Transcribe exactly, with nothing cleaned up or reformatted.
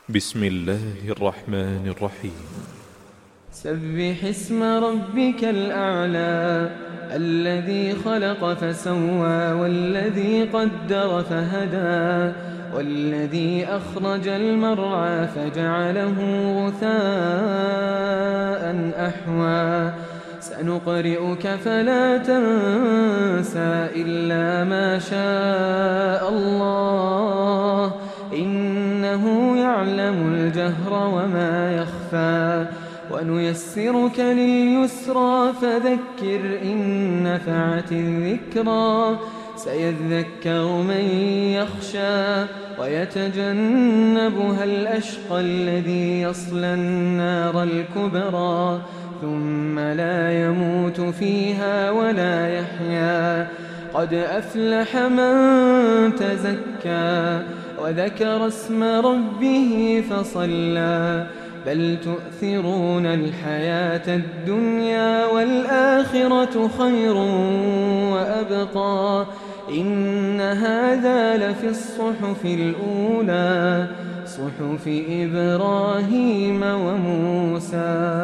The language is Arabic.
بسم الله الرحمن الرحيم. سبح اسم ربك الأعلى الذي خلق فسوى والذي قدر فهدى والذي أخرج المرعى فجعله غثاء أحوى سنقرئك فلا تنسى إلا ما شاء الله إنه يعلم الجهر وما يخفى ونيسرك لليسرى فذكر إن نفعت الذكرى سيذكر من يخشى ويتجنبها الأشقى الذي يصلى النار الكبرى ثم لا يموت فيها ولا يحيا قد أفلح من تزكى وذكر اسم ربه فصلى بل تؤثرون الحياة الدنيا والآخرة خير وأبقى إن هذا لفي الصحف الأولى صحف إبراهيم وموسى.